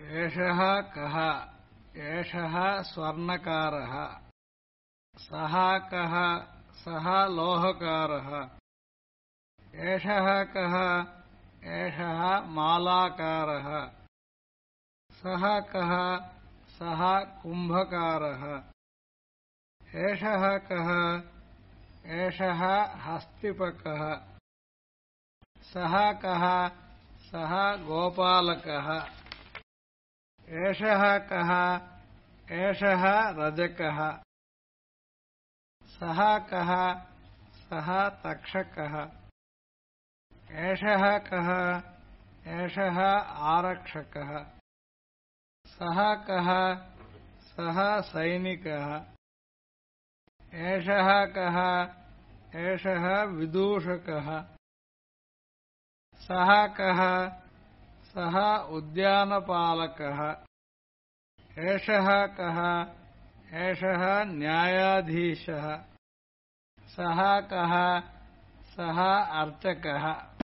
एषः कः एषः स्वर्णकारः सः कः सः लोहकारः एषः कः एषः मालाकारः सः कः सः कुम्भकारः एषः कः एषः हस्तिपकः सः कः सः गोपालकः एषः कः एषः रजकः सः कः सः तक्षकः एषः कः एषः आरक्षकः सः कः सः सैनिकः एषः कः एषः विदूषकः सः कः सः उद्यानपालकः एषः कः एषः न्यायाधीशः सः कः सः अर्चकः।